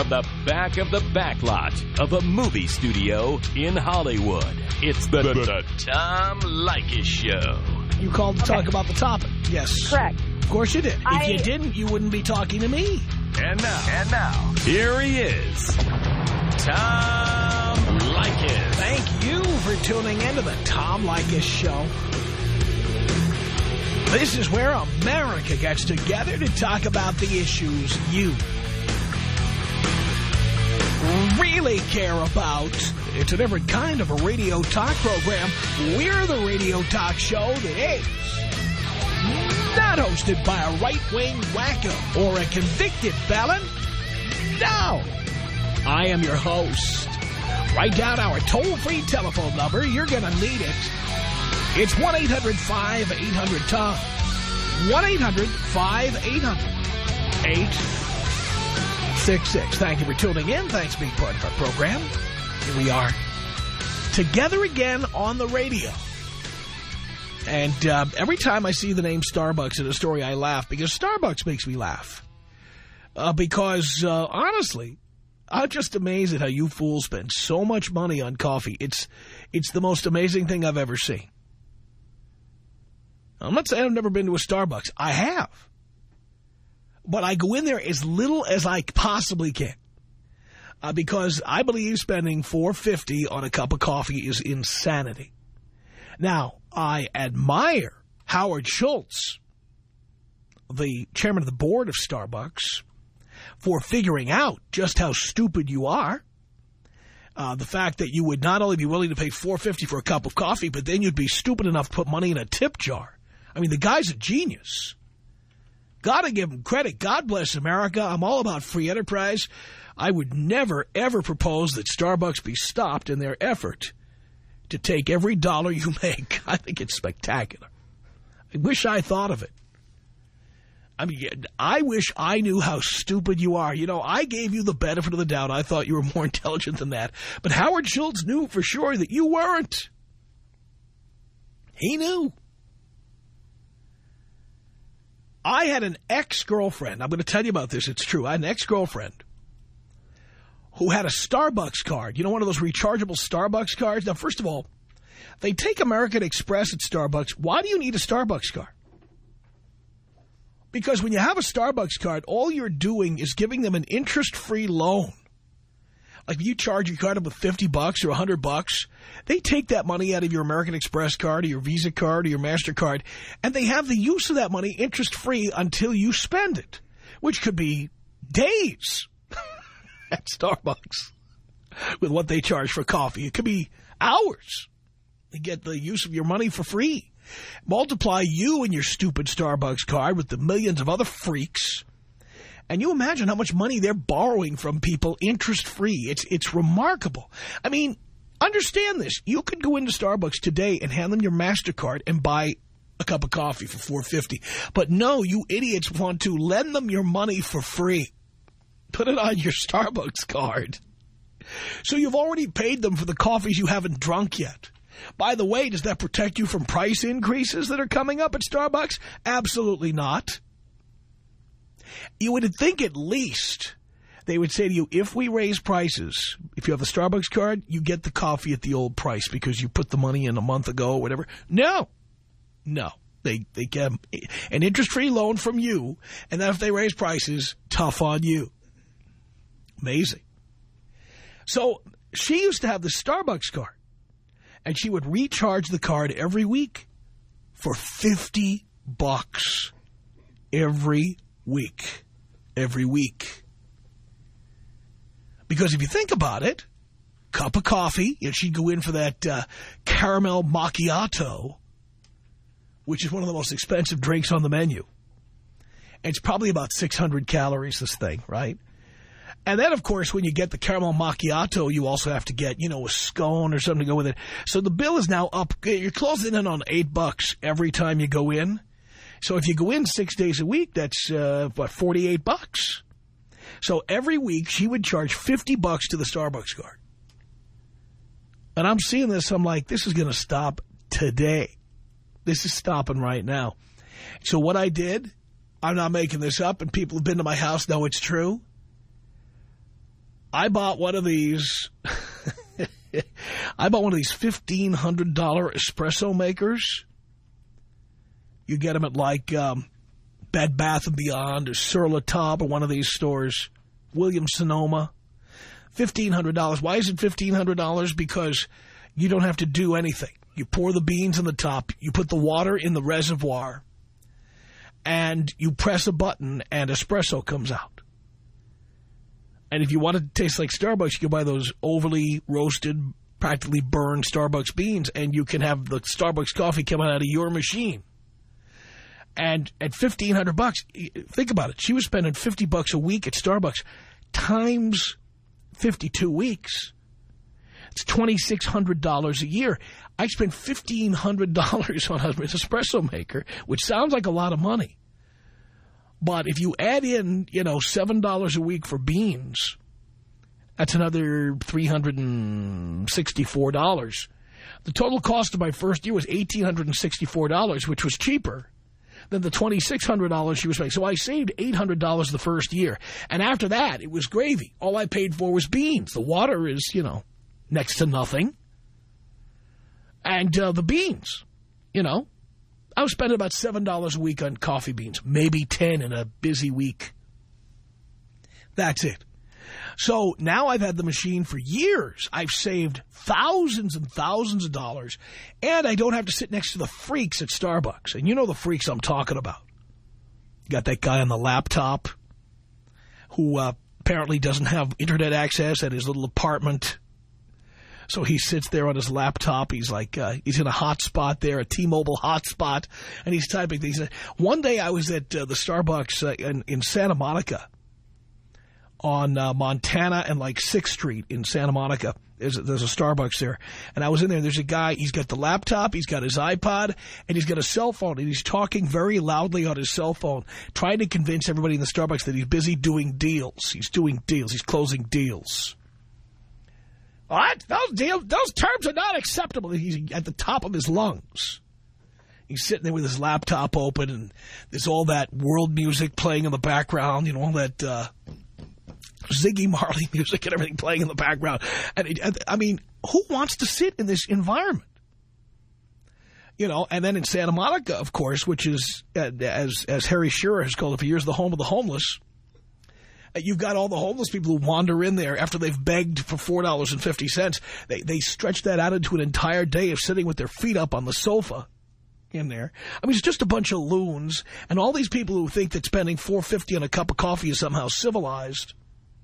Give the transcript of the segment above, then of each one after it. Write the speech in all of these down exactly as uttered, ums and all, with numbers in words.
From the back of the backlot of a movie studio in Hollywood, it's the, the, the Tom Leykis Show. You called to Okay. talk about the topic. Yes. Correct. Of course you did. I- If you didn't, you wouldn't be talking to me. And now, and now, here he is, Tom Leykis. Thank you for tuning into the Tom Leykis Show. This is where America gets together to talk about the issues you really care about. It's a different kind of a radio talk program. We're the radio talk show that is not hosted by a right-wing wacko or a convicted felon. No. I am your host. Write down our toll-free telephone number. You're going to need it. It's one eight hundred five eight hundred Tom. one eight hundred five eight hundred eight six six. Thank you for tuning in. Thanks for being part of our program. Here we are together again on the radio. And uh, every time I see the name Starbucks in a story, I laugh because Starbucks makes me laugh. Uh, because, uh, honestly, I'm just amazed at how you fools spend so much money on coffee. It's, it's the most amazing thing I've ever seen. I'm not saying I've never been to a Starbucks. I have. But I go in there as little as I possibly can. Uh, because I believe spending four fifty on a cup of coffee is insanity. Now, I admire Howard Schultz, the chairman of the board of Starbucks, for figuring out just how stupid you are. Uh, the fact that you would not only be willing to pay four fifty for a cup of coffee, but then you'd be stupid enough to put money in a tip jar. I mean, the guy's a genius. Gotta give him credit. God bless America. I'm all about free enterprise. I would never, ever propose that Starbucks be stopped in their effort to take every dollar you make. I think it's spectacular. I wish I thought of it. I mean, I wish I knew how stupid you are. You know, I gave you the benefit of the doubt. I thought you were more intelligent than that. But Howard Schultz knew for sure that you weren't. He knew. I had an ex-girlfriend. I'm going to tell you about this. It's true. I had an ex-girlfriend who had a Starbucks card. You know, one of those rechargeable Starbucks cards? Now, first of all, they take American Express at Starbucks. Why do you need a Starbucks card? Because when you have a Starbucks card, all you're doing is giving them an interest-free loan. Like if you charge your card up with fifty bucks or a hundred bucks, they take that money out of your American Express card or your Visa card or your MasterCard, and they have the use of that money interest-free until you spend it, which could be days at Starbucks with what they charge for coffee. It could be hours. You get the use of your money for free. Multiply you and your stupid Starbucks card with the millions of other freaks, and you imagine how much money they're borrowing from people interest-free. It's it's remarkable. I mean, understand this. You could go into Starbucks today and hand them your MasterCard and buy a cup of coffee for four fifty. But no, you idiots want to lend them your money for free. Put it on your Starbucks card. So you've already paid them for the coffees you haven't drunk yet. By the way, does that protect you from price increases that are coming up at Starbucks? Absolutely not. You would think at least they would say to you, if we raise prices, if you have the Starbucks card, you get the coffee at the old price because you put the money in a month ago or whatever. No. No. They, they get an interest-free loan from you, and then if they raise prices, tough on you. Amazing. So she used to have the Starbucks card, and she would recharge the card every week for fifty bucks every week. Every week. Because if you think about it, cup of coffee, and she'd go in for that uh, caramel macchiato, which is one of the most expensive drinks on the menu. And it's probably about six hundred calories, this thing, right? And then, of course, when you get the caramel macchiato, you also have to get, you know, a scone or something to go with it. So the bill is now up. You're closing in on eight bucks every time you go in. So if you go in six days a week, that's, uh, what, forty-eight bucks. So every week, she would charge fifty bucks to the Starbucks card. And I'm seeing this, I'm like, this is going to stop today. This is stopping right now. So what I did, I'm not making this up, and people who've been to my house know it's true. I bought one of these. I bought one of these fifteen hundred dollar espresso makers. You get them at like um, Bed Bath and Beyond or Sur La Table or one of these stores. Williams-Sonoma. fifteen hundred dollars. Why is it fifteen hundred dollars? Because you don't have to do anything. You pour the beans in the top. You put the water in the reservoir. And you press a button and espresso comes out. And if you want it to taste like Starbucks, you can buy those overly roasted, practically burned Starbucks beans, and you can have the Starbucks coffee coming out of your machine. And at fifteen hundred bucks, think about it. She was spending fifty bucks a week at Starbucks times fifty-two weeks. It's twenty-six hundred dollars a year. I spent fifteen hundred dollars on an espresso maker, which sounds like a lot of money. But if you add in, you know, seven dollars a week for beans, that's another three hundred sixty-four dollars. The total cost of my first year was one thousand eight hundred sixty-four dollars, which was cheaper than the twenty-six hundred dollars she was paying. So I saved eight hundred dollars the first year. And after that, it was gravy. All I paid for was beans. The water is, you know, next to nothing. And uh, the beans, you know, I was spending about seven dollars a week on coffee beans, maybe ten in a busy week. That's it. So now I've had the machine for years. I've saved thousands and thousands of dollars, and I don't have to sit next to the freaks at Starbucks. And you know the freaks I'm talking about. Got that guy on the laptop who uh, apparently doesn't have internet access at his little apartment. So he sits there on his laptop. He's like, uh, he's in a hotspot there, a T-Mobile hotspot, and he's typing things. One day I was at uh, the Starbucks uh, in, in Santa Monica on uh, Montana and like sixth street in Santa Monica. There's a, there's a Starbucks there. And I was in there. There's a guy. He's got the laptop. He's got his iPod. And he's got a cell phone. And he's talking very loudly on his cell phone, trying to convince everybody in the Starbucks that he's busy doing deals. He's doing deals. He's closing deals. What? Those deals, those terms are not acceptable. He's at the top of his lungs. He's sitting there with his laptop open, and there's all that world music playing in the background, you know, all that uh, Ziggy Marley music and everything playing in the background. And it, I mean, who wants to sit in this environment? You know, and then in Santa Monica, of course, which is, uh, as as Harry Shearer has called it for years, the home of the homeless. You've got all the homeless people who wander in there after they've begged for four dollars and fifty cents. They, they stretch that out into an entire day of sitting with their feet up on the sofa in there. I mean, it's just a bunch of loons. And all these people who think that spending four dollars and fifty cents on a cup of coffee is somehow civilized.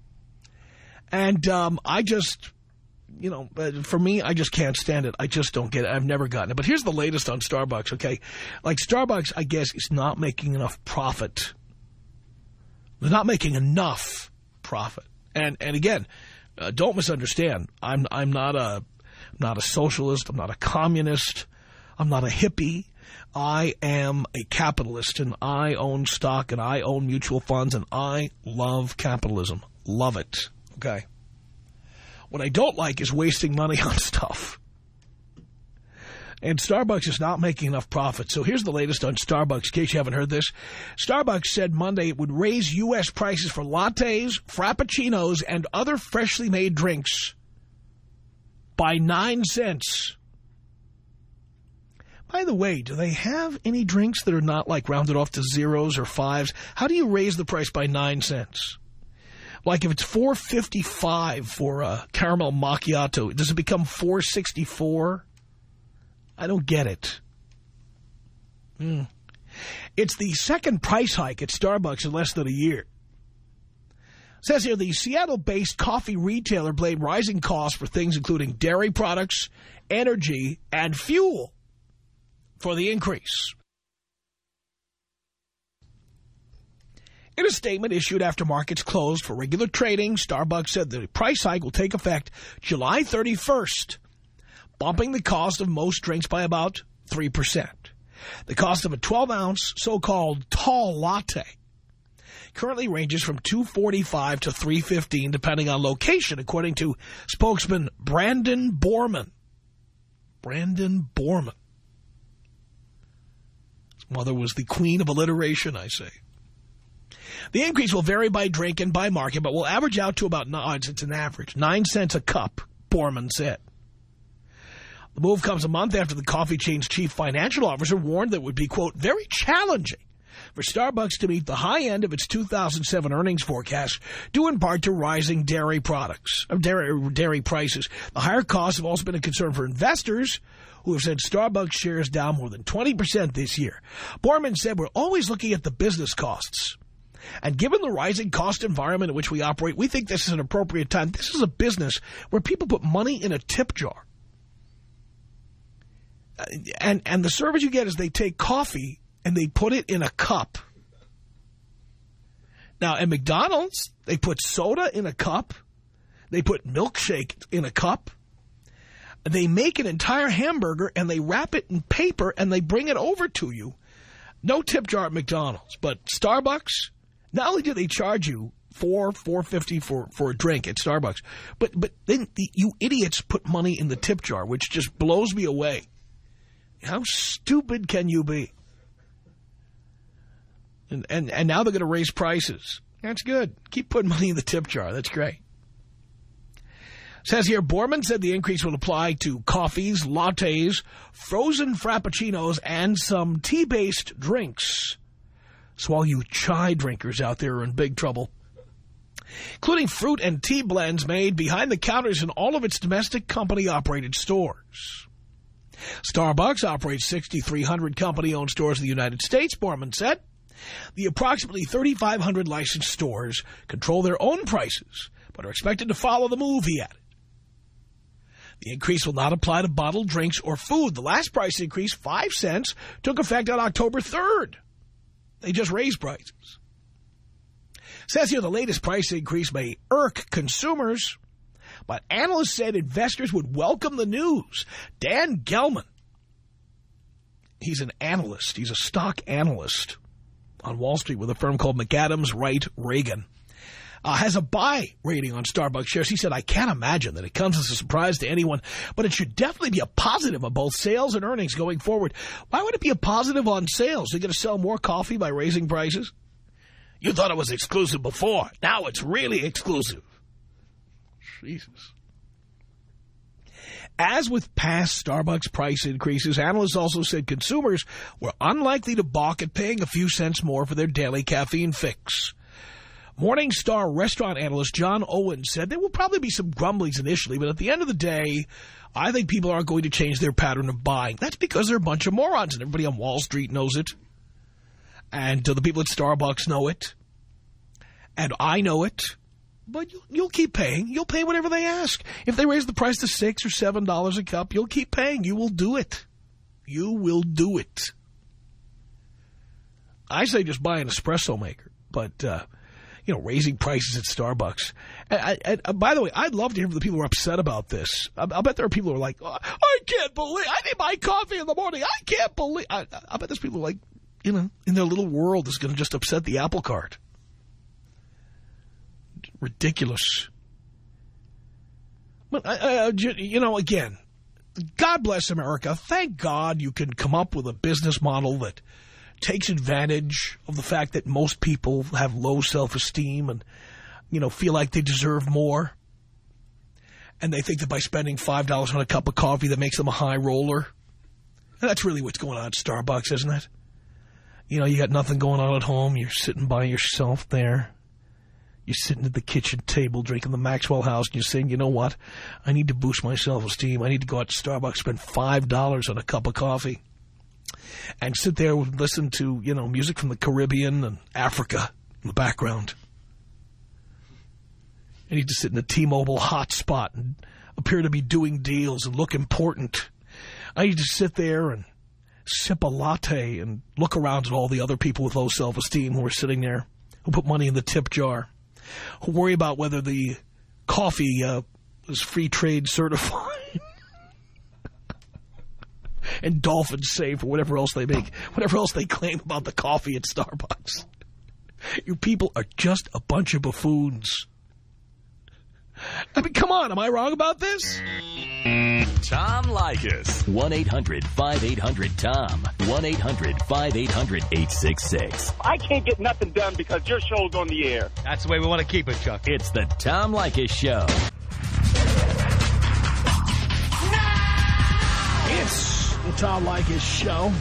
And um, I just, you know, for me, I just can't stand it. I just don't get it. I've never gotten it. But here's the latest on Starbucks, okay? Like, Starbucks, I guess, is not making enough profit. They're not making enough profit. And and again, uh, don't misunderstand. I'm I'm not a I'm not a socialist. I'm not a communist. I'm not a hippie. I am a capitalist, and I own stock, and I own mutual funds, and I love capitalism. Love it. Okay. What I don't like is wasting money on stuff. And Starbucks is not making enough profit. So here's the latest on Starbucks, in case you haven't heard this. Starbucks said Monday it would raise U S prices for lattes, frappuccinos, and other freshly made drinks by nine cents. By the way, do they have any drinks that are not like rounded off to zeros or fives? How do you raise the price by nine cents? Like if it's four fifty-five for a caramel macchiato, does it become four sixty-four? I don't get it. Mm. It's the second price hike at Starbucks in less than a year. It says here the Seattle-based coffee retailer blamed rising costs for things including dairy products, energy, and fuel for the increase. In a statement issued after markets closed for regular trading, Starbucks said the price hike will take effect July thirty-first. Bumping the cost of most drinks by about three percent. The cost of a twelve ounce so-called tall latte currently ranges from two forty-five to three fifteen, depending on location, according to spokesman Brandon Borman. Brandon Borman. His mother was the queen of alliteration, I say. The increase will vary by drink and by market, but will average out to about, no, it's, it's an average, nine cents a cup, Borman said. The move comes a month after the coffee chain's chief financial officer warned that it would be, quote, very challenging for Starbucks to meet the high end of its two thousand seven earnings forecast, due in part to rising dairy products, dairy, dairy prices. The higher costs have also been a concern for investors, who have sent Starbucks shares down more than twenty percent this year. Borman said, we're always looking at the business costs. And given the rising cost environment in which we operate, we think this is an appropriate time. This is a business where people put money in a tip jar. And, and the service you get is they take coffee and they put it in a cup. Now, at McDonald's, they put soda in a cup. They put milkshake in a cup. They make an entire hamburger and they wrap it in paper and they bring it over to you. No tip jar at McDonald's, but Starbucks, not only do they charge you four, four fifty for for a drink at Starbucks, but but then the, you idiots put money in the tip jar, which just blows me away. How stupid can you be? And and and now they're going to raise prices. That's good. Keep putting money in the tip jar. That's great. Says here, Borman said the increase will apply to coffees, lattes, frozen frappuccinos, and some tea-based drinks. So all you chai drinkers out there are in big trouble. Including fruit and tea blends made behind the counters in all of its domestic company-operated stores. Starbucks operates sixty-three hundred company-owned stores in the United States, Borman said. The approximately thirty-five hundred licensed stores control their own prices, but are expected to follow the move, he added. The increase will not apply to bottled drinks or food. The last price increase, five cents, took effect on October third. They just raised prices. Says here the latest price increase may irk consumers, but analysts said investors would welcome the news. Dan Gelman, he's an analyst. He's a stock analyst on Wall Street with a firm called McAdams Wright Reagan. Uh, has a buy rating on Starbucks shares. He said, I can't imagine that it comes as a surprise to anyone, but it should definitely be a positive on both sales and earnings going forward. Why would it be a positive on sales? They're going to sell more coffee by raising prices? You thought it was exclusive before. Now it's really exclusive. Jesus. As with past Starbucks price increases, analysts also said consumers were unlikely to balk at paying a few cents more for their daily caffeine fix. Morningstar restaurant analyst John Owen said there will probably be some grumblings initially, but at the end of the day, I think people aren't going to change their pattern of buying. That's because they're a bunch of morons, and everybody on Wall Street knows it. And uh, the people at Starbucks know it. And I know it. But you'll, you'll keep paying. You'll pay whatever they ask. If they raise the price to six or seven dollars a cup, you'll keep paying. You will do it. You will do it. I say just buy an espresso maker, but uh, you know, raising prices at Starbucks. I, I, I, by the way, I'd love to hear from the people who are upset about this. I, I'll bet there are people who are like, oh, I can't believe I need my coffee in the morning. I can't believe. I, I bet there's people who are like, you know, in their little world is going to just upset the apple cart. Ridiculous. But, uh, you know, again, God bless America. Thank God you can come up with a business model that takes advantage of the fact that most people have low self-esteem and, you know, feel like they deserve more. And they think that by spending five dollars on a cup of coffee that makes them a high roller. And that's really what's going on at Starbucks, isn't it? You know, you got nothing going on at home. You're sitting by yourself there. You're sitting at the kitchen table drinking the Maxwell House and you're saying, you know what? I need to boost my self-esteem. I need to go out to Starbucks, spend five dollars on a cup of coffee and sit there and listen to, you know, music from the Caribbean and Africa in the background. I need to sit in a T-Mobile hotspot and appear to be doing deals and look important. I need to sit there and sip a latte and look around at all the other people with low self-esteem who are sitting there, who put money in the tip jar, who worry about whether the coffee uh, is free trade certified and dolphin safe or whatever else they make, whatever else they claim about the coffee at Starbucks. You people are just a bunch of buffoons. I mean, come on, am I wrong about this? Tom Leykis. one eight hundred five eight hundred Tom. one eight hundred five eight hundred eight six six. I can't get nothing done because your show's on the air. That's the way we want to keep it, Chuck. It's the Tom Leykis Show. It's the Tom Leykis Show.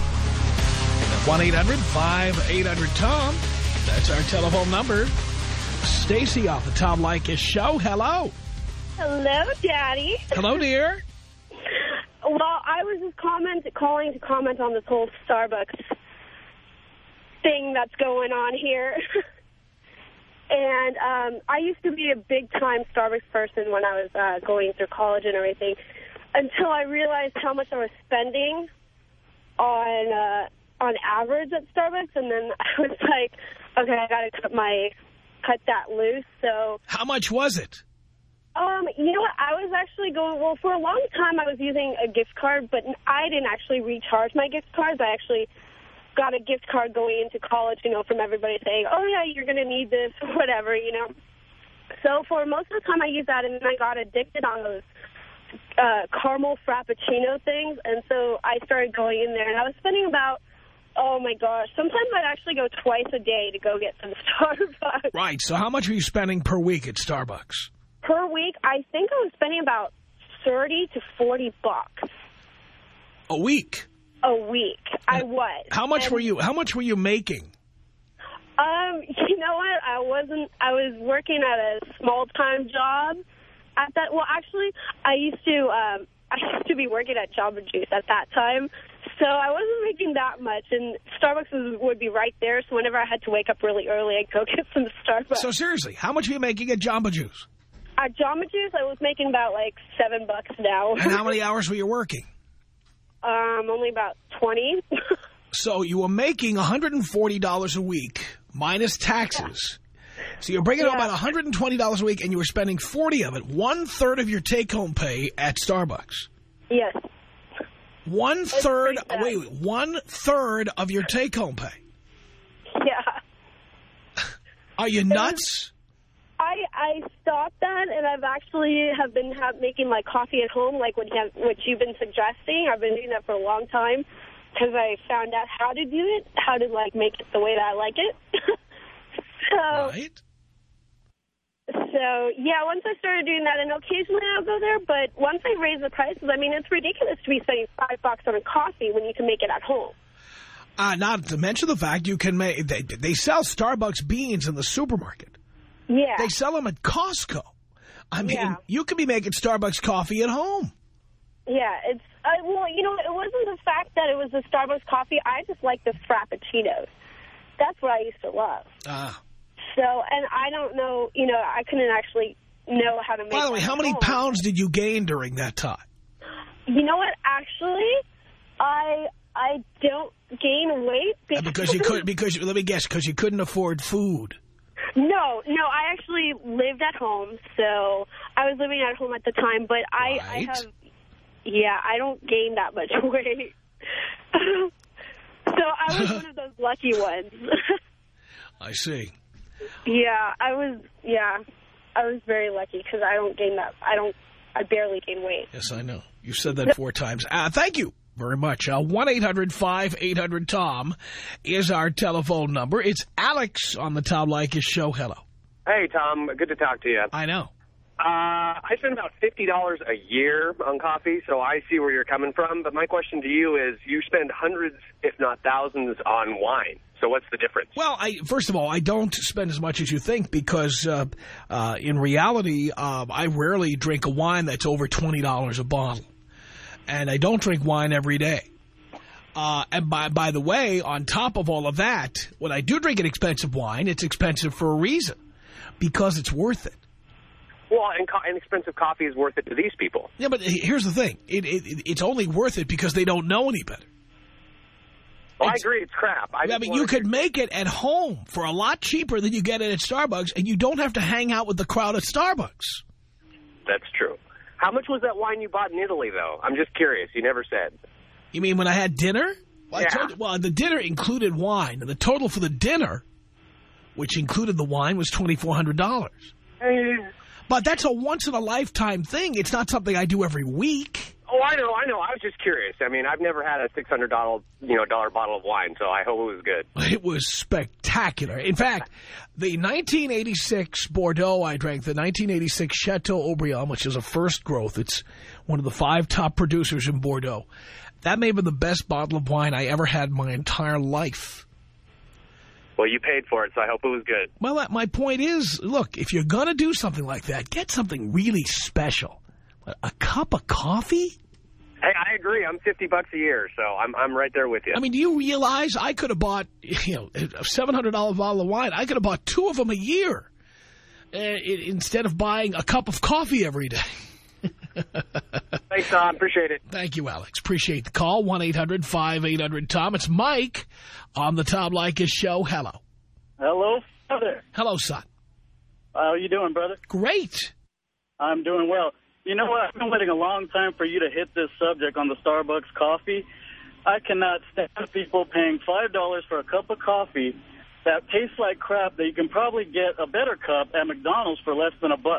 one eight hundred five eight hundred Tom. That's our telephone number. Stacy off the Tom Leykis Show. Hello. Hello, Daddy. Hello, dear. Well, I was just comment, calling to comment on this whole Starbucks thing that's going on here. And um, I used to be a big-time Starbucks person when I was uh, going through college and everything, until I realized how much I was spending on uh, on average at Starbucks, and then I was like, okay, I got to cut my cut that loose. So how much was it? Um, you know what? I was actually going, well, for a long time I was using a gift card, but I didn't actually recharge my gift cards. I actually got a gift card going into college, you know, from everybody saying, oh, yeah, you're going to need this or whatever, you know. So for most of the time I used that, and then I got addicted on those uh, caramel frappuccino things, and so I started going in there, and I was spending about, oh, my gosh, sometimes I'd actually go twice a day to go get some Starbucks. Right, so how much are you spending per week at Starbucks? Per week, I think I was spending about thirty to forty bucks. A week? A week. I was. How much and, were you, how much were you making? Um, you know what? I wasn't, I was working at a small-time job at that. Well, actually, I used to, um, I used to be working at Jamba Juice at that time. So I wasn't making that much, and Starbucks was, would be right there. So whenever I had to wake up really early, I'd go get some Starbucks. So seriously, how much are you making at Jamba Juice? At Jamba Juice, I was making about like seven bucks an hour. And how many hours were you working? Um, only about twenty. So you were making one hundred forty dollars a week minus taxes. Yeah. So you're bringing yeah. home about one hundred twenty dollars a week, and you were spending forty of it, one third of your take-home pay at Starbucks. Yes. One third, wait, wait, one third of your take-home pay. Yeah. Are you nuts? I I stopped that, and I've actually have been have, making my coffee at home, like what, you have, what you've been suggesting. I've been doing that for a long time because I found out how to do it, how to like make it the way that I like it. so, right. So, yeah, once I started doing that, and occasionally I'll go there, but once I raise the prices, I mean, it's ridiculous to be spending five bucks on a coffee when you can make it at home. Uh, not to mention the fact you can make, they, they sell Starbucks beans in the supermarket. Yeah. They sell them at Costco. I mean, yeah. you could be making Starbucks coffee at home. Yeah, it's, uh, well, you know, it wasn't the fact that it was the Starbucks coffee. I just like the Frappuccinos. That's what I used to love. Ah. So, and I don't know, you know, I couldn't actually know how to make. By the way, how many home. pounds did you gain during that time? You know what? Actually, I I don't gain weight because, because you could. Because you, let me guess, because you couldn't afford food. No, no, I actually lived at home, so I was living at home at the time. But I, right. I have, yeah, I don't gain that much weight. So I was one of those lucky ones. I see. Yeah, I was, yeah, I was very lucky because I don't gain that, I don't, I barely gain weight. Yes, I know. You said that four times. Uh, thank you very much. Uh, one eight hundred five eight hundred Tom is our telephone number. It's Alex on the Tom Leykis Show. Hello. Hey, Tom. Good to talk to you. I know. Uh, I spend about fifty dollars a year on coffee, so I see where you're coming from. But my question to you is, you spend hundreds, if not thousands, on wine. So what's the difference? Well, I, first of all, I don't spend as much as you think because uh, uh, in reality, uh, I rarely drink a wine that's over twenty dollars a bottle. And I don't drink wine every day. Uh, and by, by the way, on top of all of that, when I do drink an expensive wine, it's expensive for a reason. Because it's worth it. Well, and, co and expensive coffee is worth it to these people. Yeah, but here's the thing. It, it, it's only worth it because they don't know any better. Well, I agree, it's crap. I, I mean, you could make it at home for a lot cheaper than you get it at Starbucks, and you don't have to hang out with the crowd at Starbucks. That's true. How much was that wine you bought in Italy, though? I'm just curious. You never said. You mean when I had dinner? Well, yeah. I told you, well, the dinner included wine, and the total for the dinner, which included the wine, was twenty-four hundred dollars. Mm. But that's a once-in-a-lifetime thing. It's not something I do every week. Oh, I know, I know. I was just curious. I mean, I've never had a six hundred dollar, you know, dollar bottle of wine, so I hope it was good. It was spectacular. In fact, the nineteen eighty-six Bordeaux I drank, the nineteen eighty-six Chateau Haut-Brion, which is a first growth. It's one of the five top producers in Bordeaux. That may have been the best bottle of wine I ever had in my entire life. Well, you paid for it, so I hope it was good. Well, that, my point is, look, if you're going to do something like that, get something really special. A cup of coffee? Hey, I agree. I'm fifty bucks a year, so I'm I'm right there with you. I mean, do you realize I could have bought, you know, a seven hundred dollar bottle of wine? I could have bought two of them a year uh, instead of buying a cup of coffee every day. Thanks, Tom. Appreciate it. Thank you, Alex. Appreciate the call. one eight hundred five eight hundred Tom. It's Mike on the Tom Leykis Show. Hello. Hello, brother. Hello, son. How are you doing, brother? Great. I'm doing well. You know what? I've been waiting a long time for you to hit this subject on the Starbucks coffee. I cannot stand people paying five dollars for a cup of coffee that tastes like crap that you can probably get a better cup at McDonald's for less than a buck.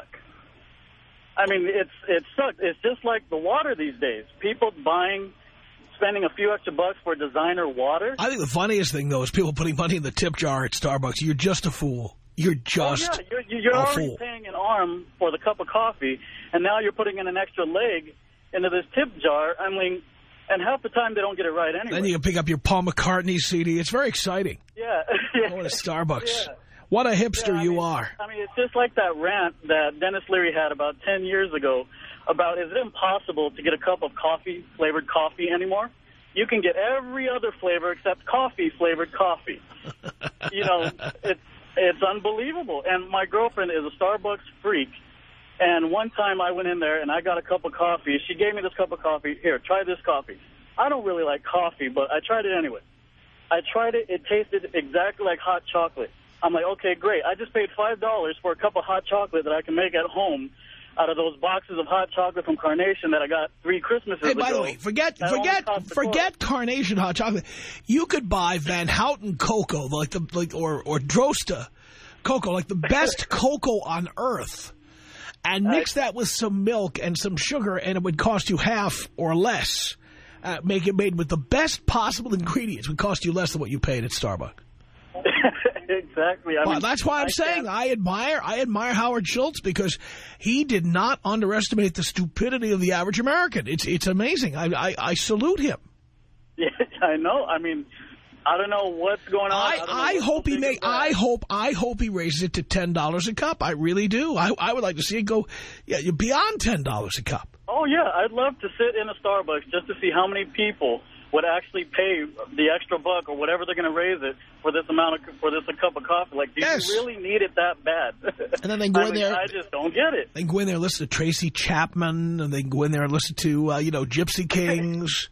I mean, it's it sucks. It's just like the water these days. People buying, spending a few extra bucks for designer water. I think the funniest thing, though, is people putting money in the tip jar at Starbucks. You're just a fool. You're just oh, yeah. You're, you're a already fool. paying an arm for the cup of coffee, and now you're putting in an extra leg into this tip jar. I mean, and half the time they don't get it right anyway. Then you can pick up your Paul McCartney C D. It's very exciting. Yeah. yeah. Going to Starbucks. Yeah. What a hipster yeah, you mean, are. I mean, it's just like that rant that Dennis Leary had about ten years ago about is it impossible to get a cup of coffee, flavored coffee anymore? You can get every other flavor except coffee-flavored coffee. You know, it's it's unbelievable. And my girlfriend is a Starbucks freak. And one time I went in there and I got a cup of coffee. She gave me this cup of coffee. Here, try this coffee. I don't really like coffee, but I tried it anyway. I tried it. It tasted exactly like hot chocolate. I'm like, okay, great. I just paid five dollars for a cup of hot chocolate that I can make at home out of those boxes of hot chocolate from Carnation that I got three Christmases ago. Hey, by the way, forget forget forget Carnation hot chocolate. You could buy Van Houten cocoa, like the like or or Drosta cocoa, like the best cocoa on earth, and mix that with some milk and some sugar, and it would cost you half or less. Uh, make it made with the best possible ingredients. It would cost you less than what you paid at Starbucks. Exactly. I mean, that's why I'm I saying can't. I admire I admire Howard Schultz because he did not underestimate the stupidity of the average American. It's it's amazing. I I, I salute him. Yeah, I know. I mean, I don't know what's going on. I, I, I hope he make. I hope I hope he raises it to ten dollars a cup. I really do. I I would like to see it go yeah beyond ten dollars a cup. Oh yeah, I'd love to sit in a Starbucks just to see how many people would actually pay the extra buck or whatever they're going to raise it for this amount of for this a cup of coffee. Like, do yes. you really need it that bad? And then they go I in mean, there. I just don't get it. They can go in there and listen to Tracy Chapman, and they can go in there and listen to uh, you know Gypsy Kings.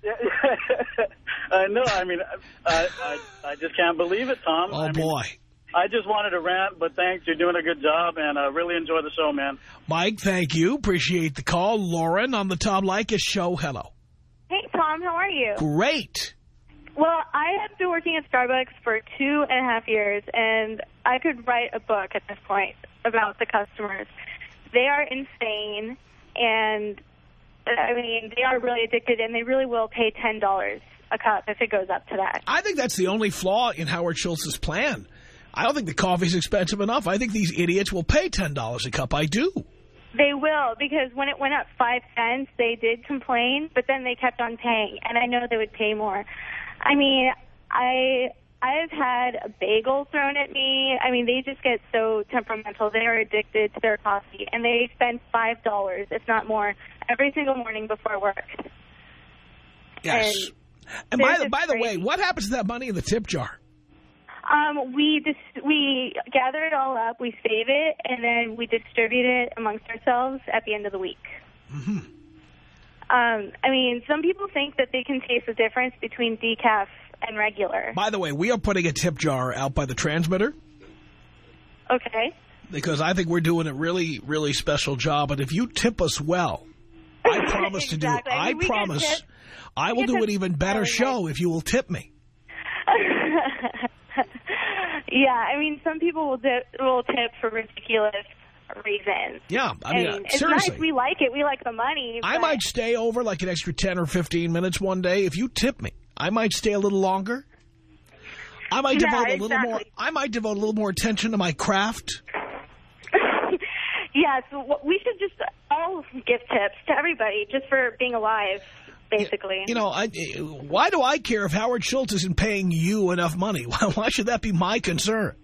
I know. I mean, I, I I just can't believe it, Tom. Oh I boy. Mean, I just wanted to rant, but thanks. You're doing a good job, and I uh, really enjoy the show, man. Mike, thank you. Appreciate the call. Lauren on the Tom Leykis Show. Hello. Hey, Tom. How are you? Great. Well, I have been working at Starbucks for two and a half years, and I could write a book at this point about the customers. They are insane, and, I mean, they are really addicted, and they really will pay ten dollars a cup if it goes up to that. I think that's the only flaw in Howard Schultz's plan. I don't think the coffee's expensive enough. I think these idiots will pay ten dollars a cup. I do. They will, because when it went up five cents, they did complain, but then they kept on paying, and I know they would pay more. I mean, I I've had a bagel thrown at me. I mean, they just get so temperamental. They are addicted to their coffee, and they spend five dollars, if not more, every single morning before work. Yes. And, and by the by the way, what happens to that money in the tip jar? Um, we dis we gather it all up, we save it, and then we distribute it amongst ourselves at the end of the week. Mm-hmm. Um, I mean, some people think that they can taste the difference between decaf and regular. By the way, we are putting a tip jar out by the transmitter. Okay. Because I think we're doing a really, really special job. And if you tip us well, I promise exactly. to do it. I, mean, I promise I will do an even better show if you will tip me. Yeah, I mean, some people will, dip, will tip for ridiculous reason. Yeah, I mean, and uh, it's seriously. nice. We like it. We like the money. I but... might stay over like an extra ten or fifteen minutes one day. If you tip me, I might stay a little longer. I might yeah, devote a exactly. little more. I might devote a little more attention to my craft. Yes, we should just all give tips to everybody just for being alive, basically. You know, I, why do I care if Howard Schultz isn't paying you enough money? Why should that be my concern?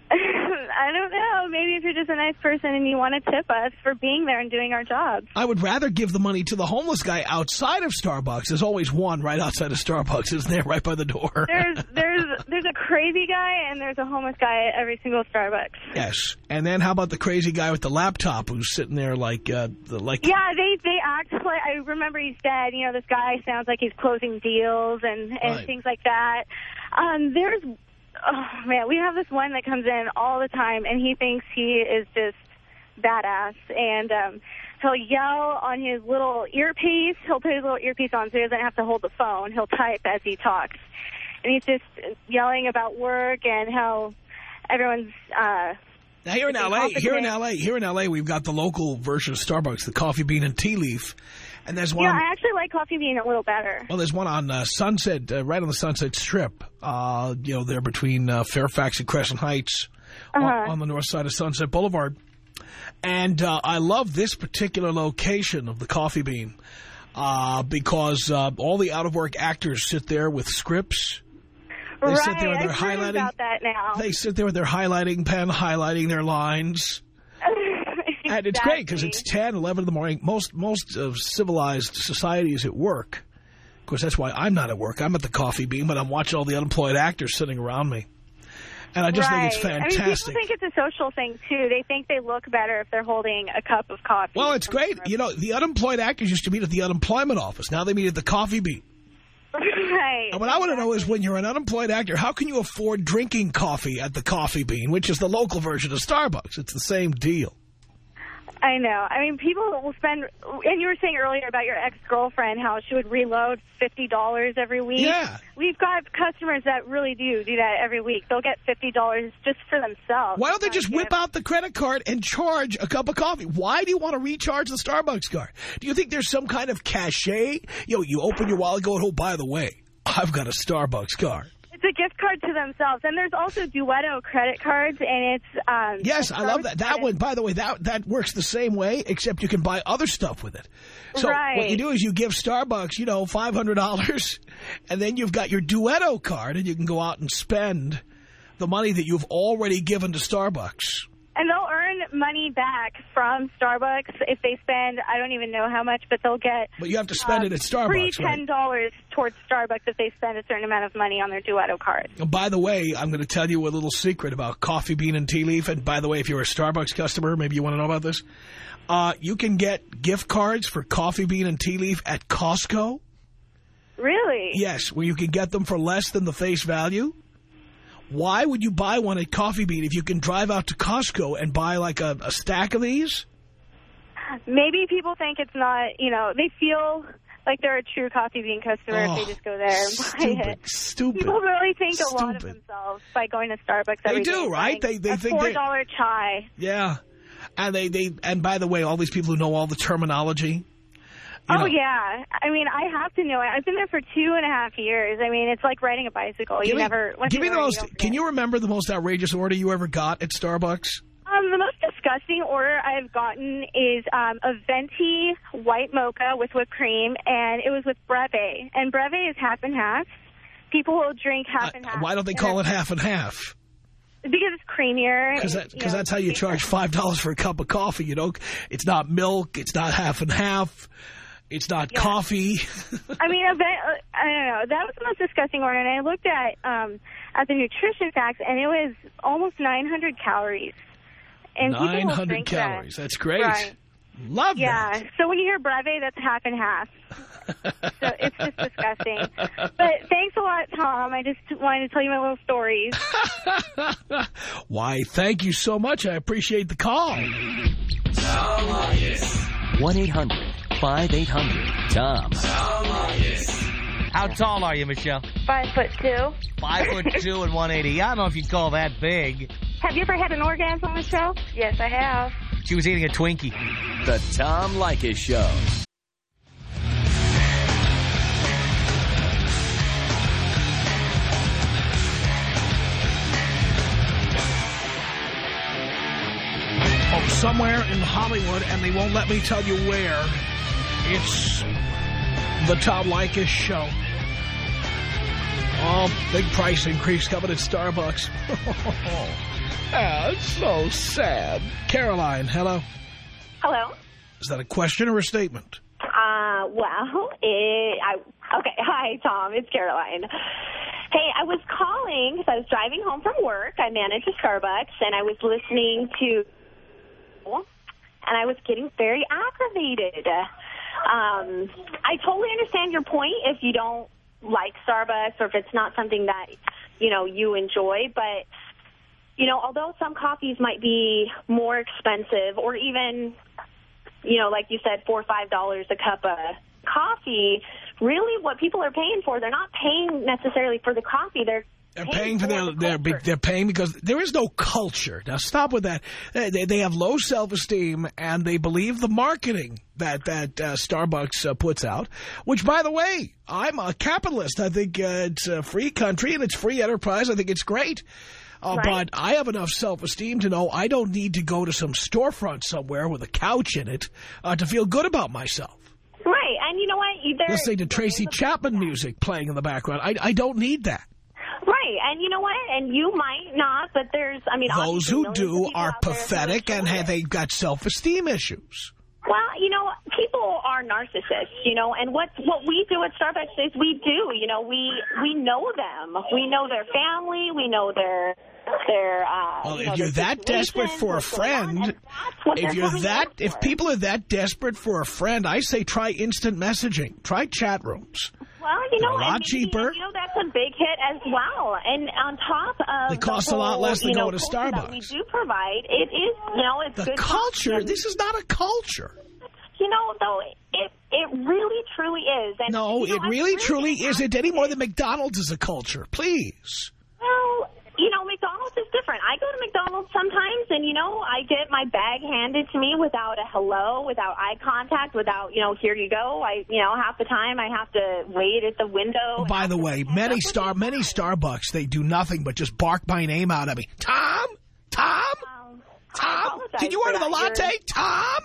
I don't know. Maybe if you're just a nice person and you want to tip us for being there and doing our job. I would rather give the money to the homeless guy outside of Starbucks. There's always one right outside of Starbucks, isn't there, right by the door? There's there's there's a crazy guy and there's a homeless guy at every single Starbucks. Yes. And then how about the crazy guy with the laptop who's sitting there like... Uh, like yeah, they, they act like... I remember he said, you know, this guy sounds like he's closing deals and, and right. things like that. Um, there's... Oh, man, we have this one that comes in all the time, and he thinks he is just badass. And um, he'll yell on his little earpiece. He'll put his little earpiece on so he doesn't have to hold the phone. He'll type as he talks. And he's just yelling about work and how everyone's... Uh, now, here in L A, here in L A, here in L A, we've got the local version of Starbucks, the Coffee Bean and Tea Leaf. And there's one. Yeah, on, I actually like Coffee Bean a little better. Well, there's one on uh, Sunset, uh, right on the Sunset Strip. Uh, you know, there between uh, Fairfax and Crescent Heights, uh-huh. on, on the north side of Sunset Boulevard. And uh, I love this particular location of the Coffee Bean uh, because uh, all the out-of-work actors sit there with scripts. They right, sit there and they're I've heard highlighting. About that now. They sit there with their highlighting pen, highlighting their lines. Exactly. And it's great because it's ten, eleven in the morning. Most most of civilized societies at work. Of course, that's why I'm not at work. I'm at the Coffee Bean, but I'm watching all the unemployed actors sitting around me. And I just right. think it's fantastic. I mean, people think it's a social thing, too. They think they look better if they're holding a cup of coffee. Well, it's great. You know, the unemployed actors used to meet at the unemployment office. Now they meet at the Coffee Bean. Right. And what I want to know is when you're an unemployed actor, how can you afford drinking coffee at the Coffee Bean, which is the local version of Starbucks? It's the same deal. I know. I mean, people will spend, and you were saying earlier about your ex-girlfriend, how she would reload fifty dollars every week. Yeah. We've got customers that really do do that every week. They'll get fifty dollars just for themselves. Why don't they just whip out the credit card and charge a cup of coffee? Why do you want to recharge the Starbucks card? Do you think there's some kind of cachet? You know, you open your wallet, go, oh, by the way, I've got a Starbucks card. It's a gift card to themselves. And there's also Duetto credit cards, and it's... Um, yes, I love that. That one, by the way, that that works the same way, except you can buy other stuff with it. So right. what you do is you give Starbucks, you know, five hundred dollars, and then you've got your Duetto card, and you can go out and spend the money that you've already given to Starbucks. And they'll earn money back from Starbucks if they spend, I don't even know how much, but they'll get... But you have to spend um, it at Starbucks, free right? ten dollars towards Starbucks if they spend a certain amount of money on their Duetto card. By the way, I'm going to tell you a little secret about Coffee Bean and Tea Leaf. And by the way, if you're a Starbucks customer, maybe you want to know about this. Uh, you can get gift cards for Coffee Bean and Tea Leaf at Costco. Really? Yes, where you can get them for less than the face value. Why would you buy one at Coffee Bean if you can drive out to Costco and buy like a, a stack of these? Maybe people think it's not, you know, they feel like they're a true Coffee Bean customer oh, if they just go there and buy stupid, it. Stupid. People really think stupid. a lot of themselves by going to Starbucks every They do, day, right? They they a think four dollar chai. Yeah. And they, they and by the way, all these people who know all the terminology. You know. Oh, yeah. I mean, I have to know it. I've been there for two and a half years. I mean, it's like riding a bicycle. Give you me, never... Give me the most... You can you remember the most outrageous order you ever got at Starbucks? Um, the most disgusting order I've gotten is um, a venti white mocha with whipped cream, and it was with Breve. And Breve is half and half. People will drink half Uh, and half. why don't they call it half and half? Because it's creamier. Because that, you know, that's how you charge five dollars for a cup of coffee. You know, it's not milk. It's not half and half. It's not yeah. coffee. I mean, I, bet, I don't know. That was the most disgusting order. And I looked at um, at the nutrition facts, and it was almost nine hundred calories. And nine hundred calories. That. That's great. Right. Love yeah. that. Yeah. So when you hear Breve, that's half and half. So it's just disgusting. But thanks a lot, Tom. I just wanted to tell you my little stories. Why, thank you so much. I appreciate the call. Tom Leykis. one eight hundred five eight hundred Tom. Tom Leykis. How tall are you, Michelle? Five foot two. Five foot two and one eighty. I don't know if you'd call that big. Have you ever had an orgasm, Michelle? Yes, I have. She was eating a Twinkie. The Tom Leykis Show. Oh, somewhere in Hollywood, and they won't let me tell you where, it's the Tom Leykis Show. Oh, big price increase coming at Starbucks. That's so sad. Caroline, hello. Hello. Is that a question or a statement? Uh, well, it, I, okay. Hi, Tom. It's Caroline. Hey, I was calling because I was driving home from work. I manage a Starbucks, and I was listening to, and I was getting very aggravated. Um, I totally understand your point if you don't like Starbucks or if it's not something that, you know, you enjoy. But, you know, although some coffees might be more expensive or even, you know, like you said, four or five dollars a cup of coffee, really what people are paying for, they're not paying necessarily for the coffee. They're They're paying for their, their big, they're paying because there is no culture. Now stop with that. They, they have low self-esteem and they believe the marketing that, that uh, Starbucks uh, puts out, which by the way, I'm a capitalist. I think uh, it's a free country and it's free enterprise. I think it's great. Uh, right. But I have enough self-esteem to know I don't need to go to some storefront somewhere with a couch in it uh, to feel good about myself. Right. And you know what? Either listening to Tracy Chapman music playing in the background. I, I don't need that. Right, and you know what? And you might not, but there's, I mean, those who do are pathetic and have, they've got self-esteem issues. Well, you know, people are narcissists, you know, and what what we do at Starbucks is we do, you know, we we know them. We know their family. We know their their. Uh, well, you know, if you're that desperate for a friend, if you're that, if people are that desperate for a friend, I say try instant messaging, try chat rooms. Well, you know, a lot and maybe, cheaper. You know, that's a big hit as well. And on top of it costs the whole, a lot less than you know, going to Starbucks. That we do provide, it is, you know, it's the good culture. coffee. This is not a culture. You know, though, it it really truly is. And, no, you know, it really, really truly isn't any more than it. McDonald's is a culture. Please. Well, you know, McDonald's is different. I go to McDonald's sometimes, and, you know, I get my bag handed to me without a hello, without eye contact, without, you know, here you go. I, you know, half the time I have to wait at the window. By the way, many star, many Starbucks, they do nothing but just bark my name out at me. Tom? Tom? Um, Tom? Can you order the latte? You're... Tom?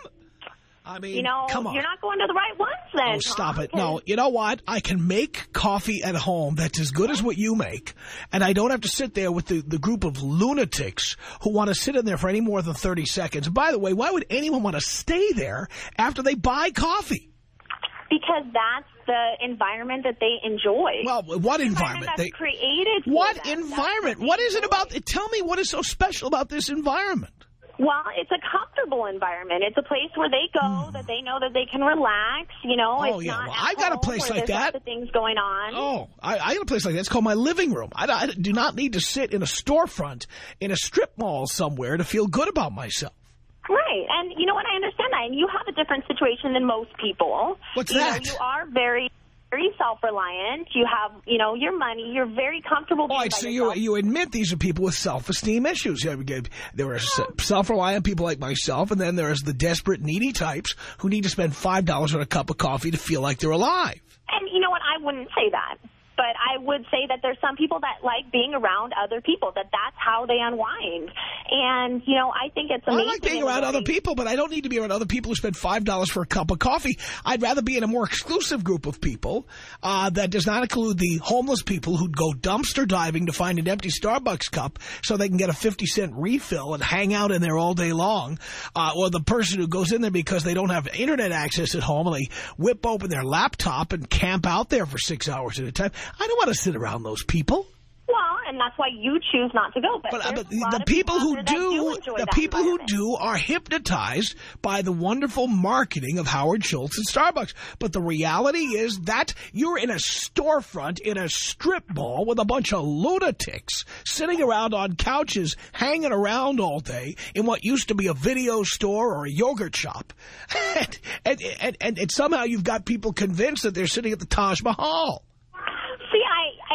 I mean, you know, come on. You're not going to the right ones then. Oh, stop Tom, it. No, you know what? I can make coffee at home that's as good as what you make, and I don't have to sit there with the, the group of lunatics who want to sit in there for any more than thirty seconds. By the way, why would anyone want to stay there after they buy coffee? Because that's the environment that they enjoy. Well, what environment? That's they created for What them. environment? What is it about? Tell me what is so special about this environment. Well, it's a comfortable environment. It's a place where they go, mm. that they know that they can relax, you know. Oh, it's yeah. not Well, I've got a place like that. Lots of things going on. Oh, I, I got a place like that. It's called my living room. I, I do not need to sit in a storefront in a strip mall somewhere to feel good about myself. Right. And you know what? I understand that. And you have a different situation than most people. What's you that? Know, you are very... very self-reliant. You have, you know, your money. You're very comfortable. All right, so you, you admit these are people with self-esteem issues. There are self-reliant people like myself, and then there's the desperate, needy types who need to spend five dollars on a cup of coffee to feel like they're alive. And you know what? I wouldn't say that. But I would say that there's some people that like being around other people, that that's how they unwind. And, you know, I think it's amazing. I like being around other people, but I don't need to be around other people who spend five dollars for a cup of coffee. I'd rather be in a more exclusive group of people uh, that does not include the homeless people who'd go dumpster diving to find an empty Starbucks cup so they can get a fifty cent refill and hang out in there all day long. Uh, or the person who goes in there because they don't have internet access at home and they whip open their laptop and camp out there for six hours at a time. I don't want to sit around those people. Well, and that's why you choose not to go. But, but, but the, the people, people who do, do the people who do are hypnotized by the wonderful marketing of Howard Schultz and Starbucks. But the reality is that you're in a storefront in a strip mall with a bunch of lunatics sitting around on couches, hanging around all day in what used to be a video store or a yogurt shop. and, and, and, and, and somehow you've got people convinced that they're sitting at the Taj Mahal. See, I, I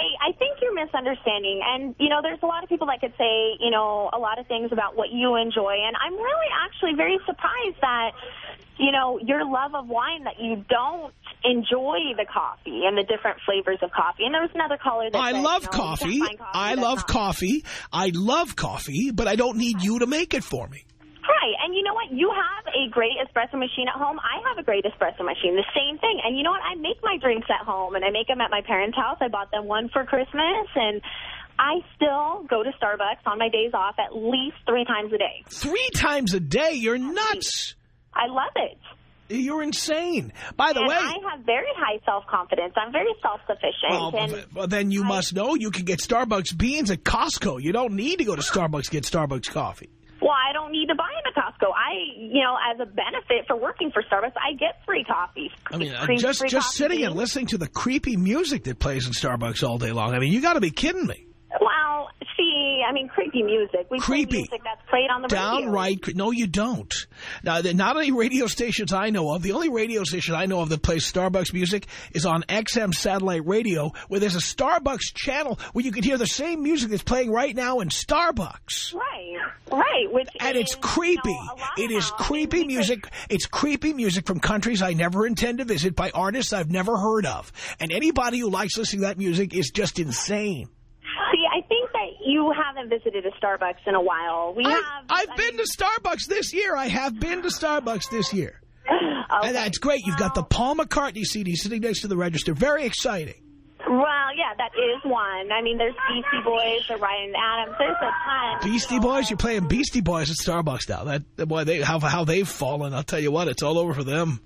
I, I think you're misunderstanding. And, you know, there's a lot of people that could say, you know, a lot of things about what you enjoy. And I'm really actually very surprised that, you know, your love of wine, that you don't enjoy the coffee and the different flavors of coffee. And there was another caller that I said, love you know, coffee. coffee. I That's love not coffee. I love coffee, but I don't need you to make it for me. Right, and you know what? You have a great espresso machine at home. I have a great espresso machine, the same thing. And you know what? I make my drinks at home, and I make them at my parents' house. I bought them one for Christmas, and I still go to Starbucks on my days off at least three times a day. Three times a day? You're nuts. I love it. You're insane. By the and way, I have very high self-confidence. I'm very self-sufficient. Well, and well then you I, must know you can get Starbucks beans at Costco. You don't need to go to Starbucks to get Starbucks coffee. Well, I don't need to buy them at Costco. I, you know, as a benefit for working for Starbucks, I get free coffee. I mean, uh, free, just free just coffee sitting beans. and listening to the creepy music that plays in Starbucks all day long. I mean, you got to be kidding me. Well, see, I mean, creepy music. We Creepy. play music that's played on the radio. Downright. cre- No, you don't. Now, there- not any radio stations I know of. The only radio station I know of that plays Starbucks music is on X M satellite radio, where there's a Starbucks channel where you can hear the same music that's playing right now in Starbucks. Right, right. Which And is, it's creepy. You know, a lot It is now, creepy I mean, music. It's creepy music from countries I never intend to visit by artists I've never heard of. And anybody who likes listening to that music is just insane. See, I think that you haven't visited a Starbucks in a while. We I, have. I've I been mean, to Starbucks this year. I have been to Starbucks this year. okay, And that's great. You've got the Paul McCartney C D sitting next to the register. Very exciting. Well, yeah, that is one. I mean, there's Beastie Boys, there's Ryan Adams. There's a ton. Beastie Boys? You're playing Beastie Boys at Starbucks now. That boy, they how how they've fallen. I'll tell you what, it's all over for them.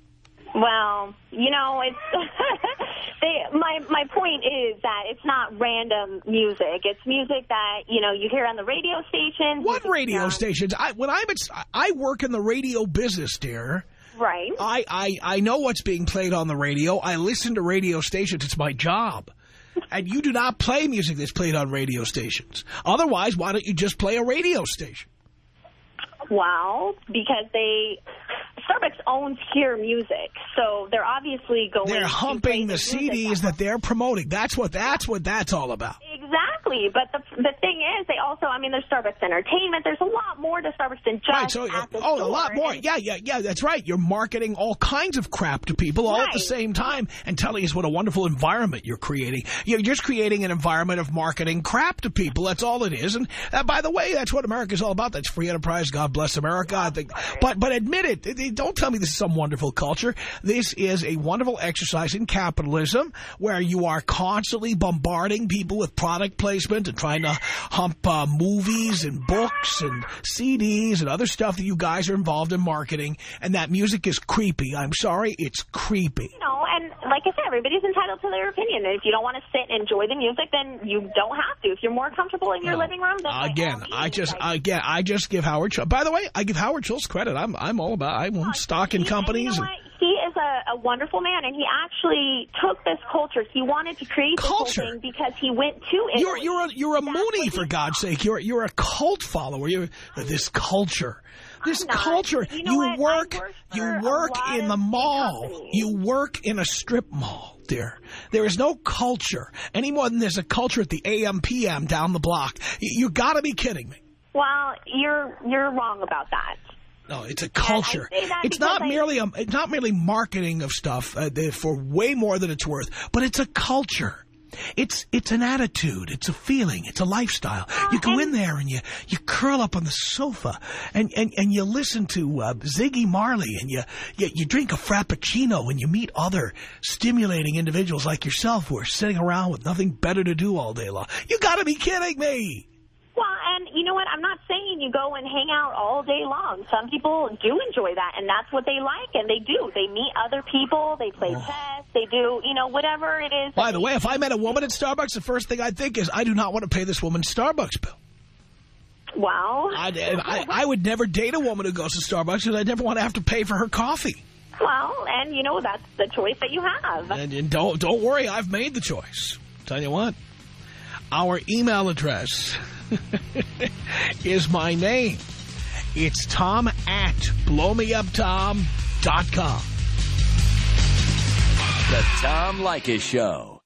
Well, you know, it's they, my my point is that it's not random music. It's music that, you know, you hear on the radio stations. What radio um, stations? I when I'm at, I work in the radio business, dear. Right. I, I, I know what's being played on the radio. I listen to radio stations. It's my job. And you do not play music that's played on radio stations. Otherwise, why don't you just play a radio station? Well, because they... Starbucks owns Hear Music, so they're obviously going They're to humping play the music C Ds that they're promoting. That's what that's what that's all about. Exactly, but the the thing is, they also, I mean, there's Starbucks Entertainment. There's a lot more to Starbucks than just Right, so, at the oh, store. a lot more. And, Yeah, yeah, yeah, that's right. You're marketing all kinds of crap to people all at the Right. same time and telling us what a wonderful environment you're creating. You're just creating an environment of marketing crap to people. That's all it is. And uh, by the way, that's what America's all about. That's free enterprise. God bless America. I think. But, but admit it. Don't tell me this is some wonderful culture. This is a wonderful exercise in capitalism where you are constantly bombarding people with product placement and trying to hump uh, movies and books and C Ds and other stuff that you guys are involved in marketing. And that music is creepy. I'm sorry, it's creepy. You know, and like I said, everybody's entitled to their opinion. And if you don't want to sit and enjoy the music, then you don't have to. If you're more comfortable in your No. living room, then by Again, all means, I just, like, again, I just give Howard Schultz. By the way, I give Howard Schultz credit. I'm, I'm all about. I won't stock in he- companies. And you know and- what? He is a, a wonderful man, and he actually took this culture. He wanted to create this Culture? whole thing because he went to Italy. You're you're a you're a That's Mooney, what for he God's thought. sake. You're you're a cult follower. You're this culture. This I'm not. culture. You know what? I work work you for a work lot in the of mall. companies. You work in a strip mall, dear. There is no culture any more than there's a culture at the A M P M down the block. You, you got to be kidding me. Well, you're you're wrong about that. No, it's a culture. I say that It's because not I- merely a, it's not merely marketing of stuff uh, for way more than it's worth, but it's a culture. It's it's an attitude. It's a feeling. It's a lifestyle. You go in there and you you curl up on the sofa and and, and you listen to uh, Ziggy Marley and you, you you drink a frappuccino and you meet other stimulating individuals like yourself who are sitting around with nothing better to do all day long. You got to be kidding me. Well, and you know what? I'm not saying you go and hang out all day long. Some people do enjoy that, and that's what they like, and they do. They meet other people. They play Oh. chess. They do, you know, whatever it is. By the way, if I met a woman at Starbucks, the first thing I'd think is, I do not want to pay this woman's Starbucks bill. Well, I, I, I would never date a woman who goes to Starbucks because I'd never want to have to pay for her coffee. well, and you know, that's the choice that you have. And, and don't don't worry, I've made the choice. Tell you what, our email address is my name. It's Tom at blow me up tom dot com. The Tom Leykis Show.